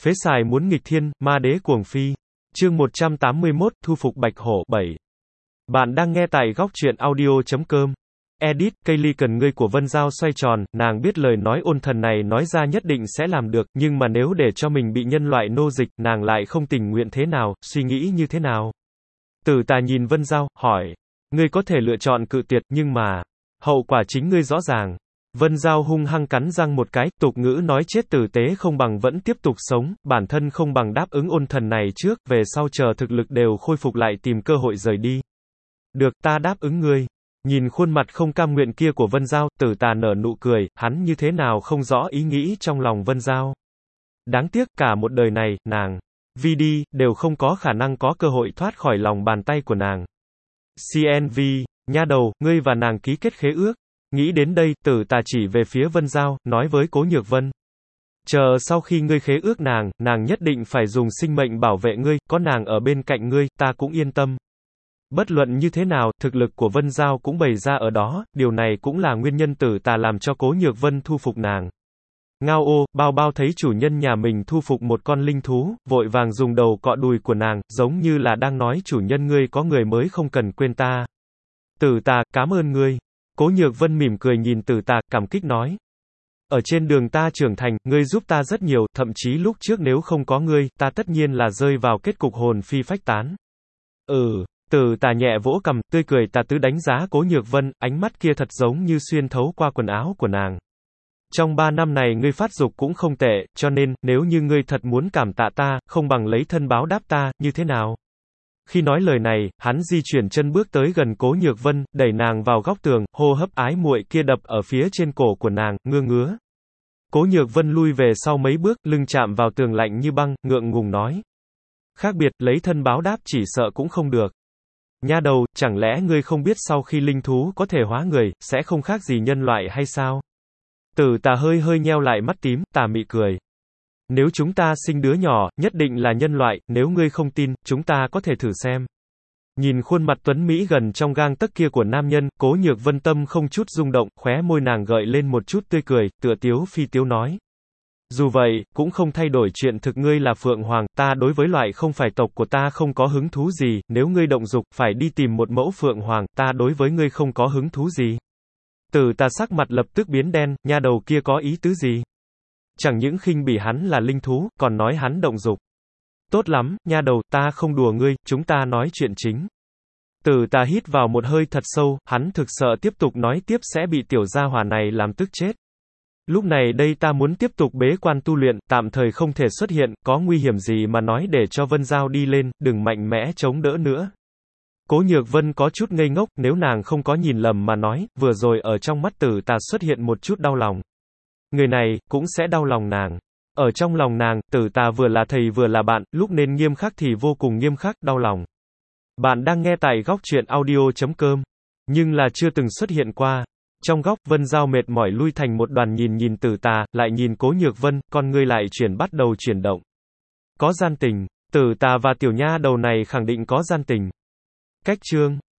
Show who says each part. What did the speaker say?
Speaker 1: Phế xài muốn nghịch thiên, ma đế cuồng phi. Chương 181, thu phục bạch hổ 7. Bạn đang nghe tại góc truyện audio.com. Edit, Kaylee cần ngươi của Vân Giao xoay tròn, nàng biết lời nói ôn thần này nói ra nhất định sẽ làm được, nhưng mà nếu để cho mình bị nhân loại nô dịch, nàng lại không tình nguyện thế nào, suy nghĩ như thế nào? Tử Tà nhìn Vân Giao, hỏi. Ngươi có thể lựa chọn cự tuyệt, nhưng mà, hậu quả chính ngươi rõ ràng. Vân Giao hung hăng cắn răng một cái, tục ngữ nói chết tử tế không bằng vẫn tiếp tục sống, bản thân không bằng đáp ứng ôn thần này trước, về sau chờ thực lực đều khôi phục lại tìm cơ hội rời đi. Được, ta đáp ứng ngươi. Nhìn khuôn mặt không cam nguyện kia của Vân Giao, Tử Tà nở nụ cười, hắn như thế nào không rõ ý nghĩ trong lòng Vân Giao. Đáng tiếc, cả một đời này, nàng, VD, đều không có khả năng có cơ hội thoát khỏi lòng bàn tay của nàng. CNV, nha đầu, ngươi và nàng ký kết khế ước. Nghĩ đến đây, Tử Tà chỉ về phía Vân Giao, nói với Cố Nhược Vân. Chờ sau khi ngươi khế ước nàng nhất định phải dùng sinh mệnh bảo vệ ngươi, có nàng ở bên cạnh ngươi, ta cũng yên tâm. Bất luận như thế nào, thực lực của Vân Giao cũng bày ra ở đó, điều này cũng là nguyên nhân Tử Tà làm cho Cố Nhược Vân thu phục nàng. Ngao ô, Bao Bao thấy chủ nhân nhà mình thu phục một con linh thú, vội vàng dùng đầu cọ đùi của nàng, giống như là đang nói chủ nhân ngươi có người mới không cần quên ta. Tử Tà, cảm ơn ngươi. Cố Nhược Vân mỉm cười nhìn Tử Tà, cảm kích nói. Ở trên đường ta trưởng thành, ngươi giúp ta rất nhiều, thậm chí lúc trước nếu không có ngươi, ta tất nhiên là rơi vào kết cục hồn phi phách tán. Tử Tà nhẹ vỗ cằm, tươi cười tà tứ đánh giá Cố Nhược Vân, ánh mắt kia thật giống như xuyên thấu qua quần áo của nàng. Trong 3 năm này ngươi phát dục cũng không tệ, cho nên, nếu như ngươi thật muốn cảm tạ ta, không bằng lấy thân báo đáp ta, như thế nào? Khi nói lời này, hắn di chuyển chân bước tới gần Cố Nhược Vân, đẩy nàng vào góc tường, hô hấp ái muội kia đập ở phía trên cổ của nàng, ngứa. Cố Nhược Vân lui về sau mấy bước, lưng chạm vào tường lạnh như băng, ngượng ngùng nói. Khác biệt, lấy thân báo đáp chỉ sợ cũng không được. Nha đầu, chẳng lẽ ngươi không biết sau khi linh thú có thể hóa người, sẽ không khác gì nhân loại hay sao? Tử Tà hơi nheo lại mắt tím, tà mị cười. Nếu chúng ta sinh đứa nhỏ, nhất định là nhân loại, nếu ngươi không tin, chúng ta có thể thử xem. Nhìn khuôn mặt tuấn Mỹ gần trong gang tấc kia của nam nhân, Cố Nhược Vân tâm không chút rung động, khóe môi nàng gợi lên một chút tươi cười, tựa tiếu phi tiếu nói. Dù vậy, cũng không thay đổi chuyện thực ngươi là Phượng Hoàng, ta đối với loại không phải tộc của ta không có hứng thú gì, nếu ngươi động dục, phải đi tìm một mẫu Phượng Hoàng, ta đối với ngươi không có hứng thú gì. Tử Tà sắc mặt lập tức biến đen, nha đầu kia có ý tứ gì? Chẳng những khinh bỉ hắn là linh thú, còn nói hắn động dục. Tốt lắm, nha đầu, ta không đùa ngươi, chúng ta nói chuyện chính. Tử Tà hít vào một hơi thật sâu, hắn thực sợ tiếp tục nói tiếp sẽ bị tiểu gia hỏa này làm tức chết. Lúc này đây ta muốn tiếp tục bế quan tu luyện, tạm thời không thể xuất hiện, có nguy hiểm gì mà nói để cho Vân Giao đi lên, đừng mạnh mẽ chống đỡ nữa. Cố Nhược Vân có chút ngây ngốc, nếu nàng không có nhìn lầm mà nói, vừa rồi ở trong mắt Tử Tà xuất hiện một chút đau lòng. Người này, cũng sẽ đau lòng nàng. Ở trong lòng nàng, Tử Tà vừa là thầy vừa là bạn, lúc nên nghiêm khắc thì vô cùng nghiêm khắc, đau lòng. Bạn đang nghe tại góc truyện audio.com, nhưng là chưa từng xuất hiện qua. Trong góc, Vân Giao mệt mỏi lui thành một đoàn nhìn Tử Tà, lại nhìn Cố Nhược Vân, con ngươi lại bắt đầu chuyển động. Có gian tình, Tử Tà và tiểu nha đầu này khẳng định có gian tình. Cách chương